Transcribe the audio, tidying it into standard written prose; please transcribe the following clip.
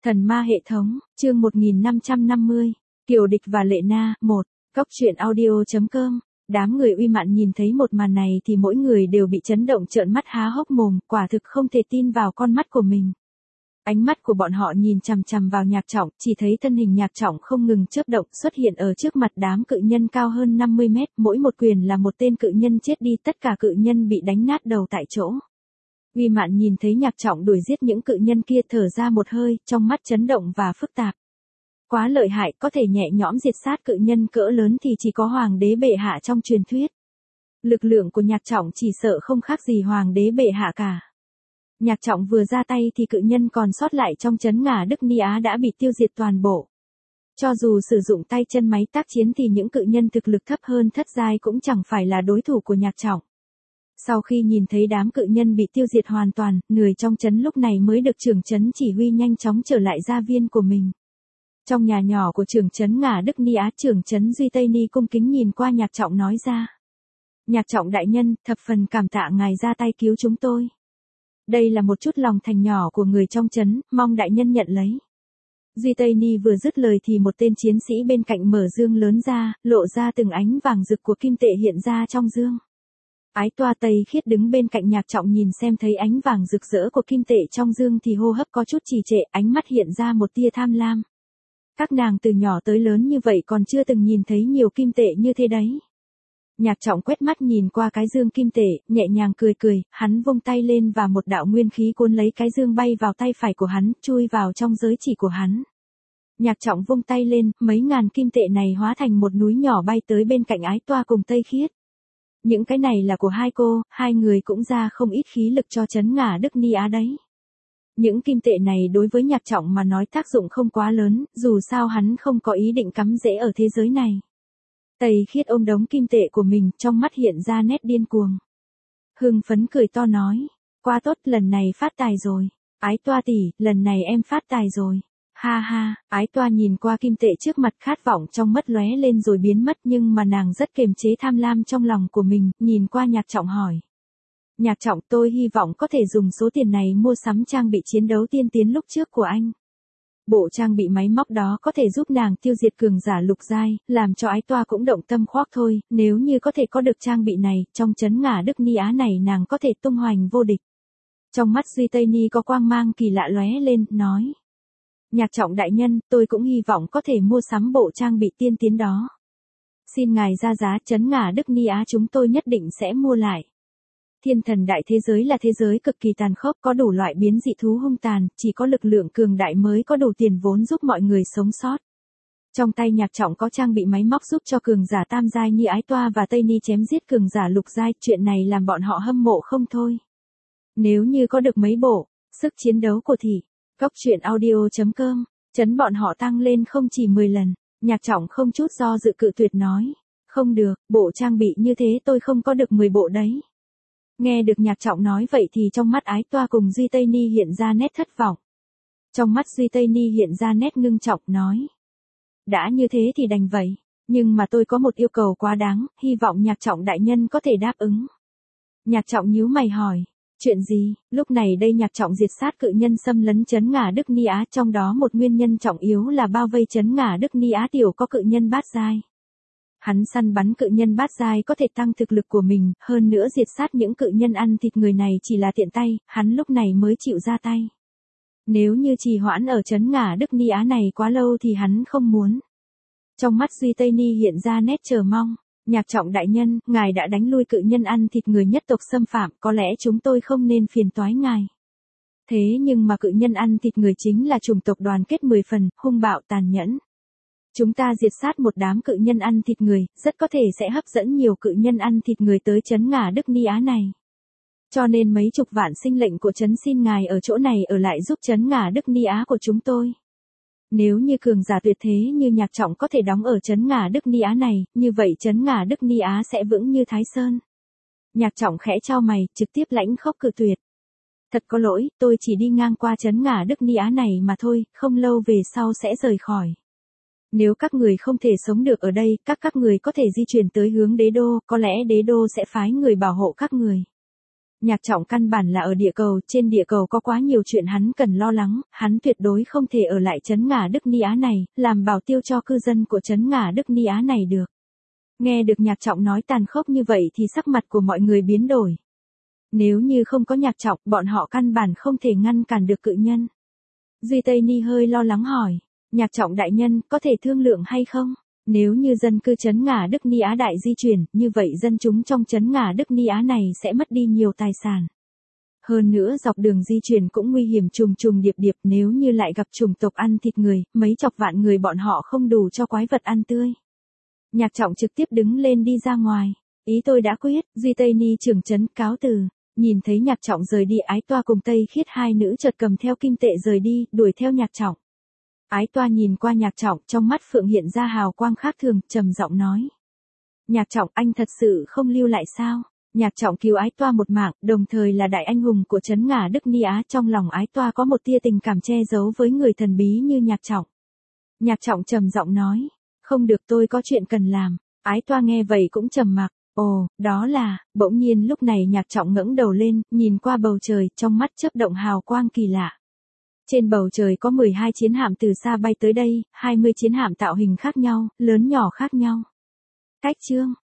Thần ma hệ thống, chương 1550, Kiều Địch và Lệ Na, 1, Cóc truyện audio.com. Đám người Uy Mạn nhìn thấy một màn này thì mỗi người đều bị chấn động trợn mắt há hốc mồm, quả thực không thể tin vào con mắt của mình. Ánh mắt của bọn họ nhìn chằm chằm vào Nhạc Trọng, chỉ thấy thân hình Nhạc Trọng không ngừng chớp động xuất hiện ở trước mặt đám cự nhân cao hơn 50 mét, mỗi một quyền là một tên cự nhân chết đi, tất cả cự nhân bị đánh nát đầu tại chỗ. Uy Mạn nhìn thấy Nhạc Trọng đuổi giết những cự nhân kia thở ra một hơi, trong mắt chấn động và phức tạp. Quá lợi hại, có thể nhẹ nhõm diệt sát cự nhân cỡ lớn thì chỉ có Hoàng đế bệ hạ trong truyền thuyết. Lực lượng của Nhạc Trọng chỉ sợ không khác gì Hoàng đế bệ hạ cả. Nhạc Trọng vừa ra tay thì cự nhân còn sót lại trong trấn Ngà Đức Ni Á đã bị tiêu diệt toàn bộ. Cho dù sử dụng tay chân máy tác chiến thì những cự nhân thực lực thấp hơn thất giai cũng chẳng phải là đối thủ của Nhạc Trọng. Sau khi nhìn thấy đám cự nhân bị tiêu diệt hoàn toàn, người trong trấn lúc này mới được trưởng trấn chỉ huy nhanh chóng trở lại gia viên của mình. Trong nhà nhỏ của trưởng trấn Ngà Đức Ni Á, trưởng trấn Duy Tây Ni cung kính nhìn qua Nhạc Trọng nói ra. Nhạc Trọng đại nhân, thập phần cảm tạ ngài ra tay cứu chúng tôi. Đây là một chút lòng thành nhỏ của người trong trấn, mong đại nhân nhận lấy. Duy Tây Ni vừa dứt lời thì một tên chiến sĩ bên cạnh mở dương lớn ra, lộ ra từng ánh vàng rực của kim tệ hiện ra trong dương. Ái Toa Tây Khiết đứng bên cạnh Nhạc Trọng nhìn xem thấy ánh vàng rực rỡ của kim tệ trong dương thì hô hấp có chút trì trệ, ánh mắt hiện ra một tia tham lam. Các nàng từ nhỏ tới lớn như vậy còn chưa từng nhìn thấy nhiều kim tệ như thế đấy. Nhạc Trọng quét mắt nhìn qua cái dương kim tệ, nhẹ nhàng cười cười, hắn vung tay lên và một đạo nguyên khí cuốn lấy cái dương bay vào tay phải của hắn, chui vào trong giới chỉ của hắn. Nhạc Trọng vung tay lên, mấy ngàn kim tệ này hóa thành một núi nhỏ bay tới bên cạnh Ái Toa cùng Tây Khiết. Những cái này là của hai cô, hai người cũng ra không ít khí lực cho trấn Ngà Đức Ni Á đấy. Những kim tệ này đối với Nhạc Trọng mà nói tác dụng không quá lớn, dù sao hắn không có ý định cắm rễ ở thế giới này. Tây Khiết ôm đống kim tệ của mình, trong mắt hiện ra nét điên cuồng. Hưng phấn cười to nói, quá tốt, lần này phát tài rồi. Ái Toa tỷ, lần này em phát tài rồi. Ha ha, Ái Toa nhìn qua kim tệ trước mặt, khát vọng trong mắt lóe lên rồi biến mất, nhưng mà nàng rất kiềm chế tham lam trong lòng của mình, nhìn qua Nhạc Trọng hỏi. Nhạc Trọng, tôi hy vọng có thể dùng số tiền này mua sắm trang bị chiến đấu tiên tiến lúc trước của anh. Bộ trang bị máy móc đó có thể giúp nàng tiêu diệt cường giả lục giai, làm cho Ái Toa cũng động tâm khoác thôi, nếu như có thể có được trang bị này, trong trấn Ngà Đức Ni Á này nàng có thể tung hoành vô địch. Trong mắt Duy Tây Ni có quang mang kỳ lạ lóe lên, nói. Nhạc Trọng đại nhân, tôi cũng hy vọng có thể mua sắm bộ trang bị tiên tiến đó. Xin ngài ra giá, trấn Ngà Đức Ni Á chúng tôi nhất định sẽ mua lại. Thiên thần đại thế giới là thế giới cực kỳ tàn khốc, có đủ loại biến dị thú hung tàn, chỉ có lực lượng cường đại mới có đủ tiền vốn giúp mọi người sống sót. Trong tay Nhạc Trọng có trang bị máy móc giúp cho cường giả tam giai như Ái Toa và Tây Ni chém giết cường giả lục giai, chuyện này làm bọn họ hâm mộ không thôi. Nếu như có được mấy bộ, sức chiến đấu của thì, Cóc truyện audio.com, chấn bọn họ tăng lên không chỉ 10 lần, Nhạc Trọng không chút do dự cự tuyệt nói. Không được, bộ trang bị như thế tôi không có được 10 bộ đấy. Nghe được Nhạc Trọng nói vậy thì trong mắt Ái Toa cùng Duy Tây Ni hiện ra nét thất vọng. Trong mắt Duy Tây Ni hiện ra nét ngưng trọng, nói. Đã như thế thì đành vậy, nhưng mà tôi có một yêu cầu quá đáng, hy vọng Nhạc Trọng đại nhân có thể đáp ứng. Nhạc Trọng nhíu mày hỏi. Chuyện gì? Lúc này đây Nhạc Trọng diệt sát cự nhân xâm lấn trấn Ngà Đức Ni Á, trong đó một nguyên nhân trọng yếu là bao vây trấn Ngà Đức Ni Á tiểu có cự nhân bát giai. Hắn săn bắn cự nhân bát giai có thể tăng thực lực của mình, hơn nữa diệt sát những cự nhân ăn thịt người này chỉ là tiện tay, hắn lúc này mới chịu ra tay. Nếu như trì hoãn ở trấn Ngà Đức Ni Á này quá lâu thì hắn không muốn. Trong mắt Duy Tây Ni hiện ra nét chờ mong. Nhạc Trọng đại nhân, ngài đã đánh lui cự nhân ăn thịt người nhất tộc xâm phạm, có lẽ chúng tôi không nên phiền toái ngài. Thế nhưng mà cự nhân ăn thịt người chính là chủng tộc đoàn kết 10 phần, hung bạo tàn nhẫn. Chúng ta diệt sát một đám cự nhân ăn thịt người, rất có thể sẽ hấp dẫn nhiều cự nhân ăn thịt người tới trấn Ngà Đức Ni Á này. Cho nên mấy chục vạn sinh lệnh của trấn xin ngài ở chỗ này ở lại giúp trấn Ngà Đức Ni Á của chúng tôi. Nếu như cường giả tuyệt thế như Nhạc Trọng có thể đóng ở trấn Ngà Đức Ni Á này, như vậy trấn Ngà Đức Ni Á sẽ vững như Thái Sơn. Nhạc Trọng khẽ chau mày, trực tiếp lãnh khốc cự tuyệt. Thật có lỗi, tôi chỉ đi ngang qua trấn Ngà Đức Ni Á này mà thôi, không lâu về sau sẽ rời khỏi. Nếu các người không thể sống được ở đây, các người có thể di chuyển tới hướng đế đô, có lẽ đế đô sẽ phái người bảo hộ các người. Nhạc Trọng căn bản là ở địa cầu, trên địa cầu có quá nhiều chuyện hắn cần lo lắng, hắn tuyệt đối không thể ở lại trấn Ngả Đức Ni Á này, làm bảo tiêu cho cư dân của trấn Ngả Đức Ni Á này được. Nghe được Nhạc Trọng nói tàn khốc như vậy thì sắc mặt của mọi người biến đổi. Nếu như không có Nhạc Trọng, bọn họ căn bản không thể ngăn cản được cự nhân. Duy Tây Ni hơi lo lắng hỏi, Nhạc Trọng đại nhân, có thể thương lượng hay không? Nếu như dân cư trấn Ngả Đức Ni Á đại di chuyển, như vậy dân chúng trong trấn Ngả Đức Ni Á này sẽ mất đi nhiều tài sản. Hơn nữa dọc đường di chuyển cũng nguy hiểm trùng trùng điệp điệp, nếu như lại gặp chủng tộc ăn thịt người, mấy chọc vạn người bọn họ không đủ cho quái vật ăn tươi. Nhạc Trọng trực tiếp đứng lên đi ra ngoài. Ý tôi đã quyết, Duy Tây Ni trưởng trấn cáo từ. Nhìn thấy Nhạc Trọng rời đi, Ái Toa cùng Tây Khiết hai nữ chợt cầm theo kim tệ rời đi, đuổi theo Nhạc Trọng. Ái Toa nhìn qua Nhạc Trọng, trong mắt phượng hiện ra hào quang khác thường, trầm giọng nói. Nhạc Trọng, anh thật sự không lưu lại sao? Nhạc Trọng cứu Ái Toa một mạng, đồng thời là đại anh hùng của trấn Ngả Đức Ni Á, trong lòng Ái Toa có một tia tình cảm che giấu với người thần bí như Nhạc Trọng. Nhạc Trọng trầm giọng nói, không được, tôi có chuyện cần làm. Ái Toa nghe vậy cũng trầm mặc. Ồ, đó là, bỗng nhiên lúc này Nhạc Trọng ngẩng đầu lên, nhìn qua bầu trời, trong mắt chớp động hào quang kỳ lạ. Trên bầu trời có 12 chiến hạm từ xa bay tới đây, 20 chiến hạm tạo hình khác nhau, lớn nhỏ khác nhau. Cách chương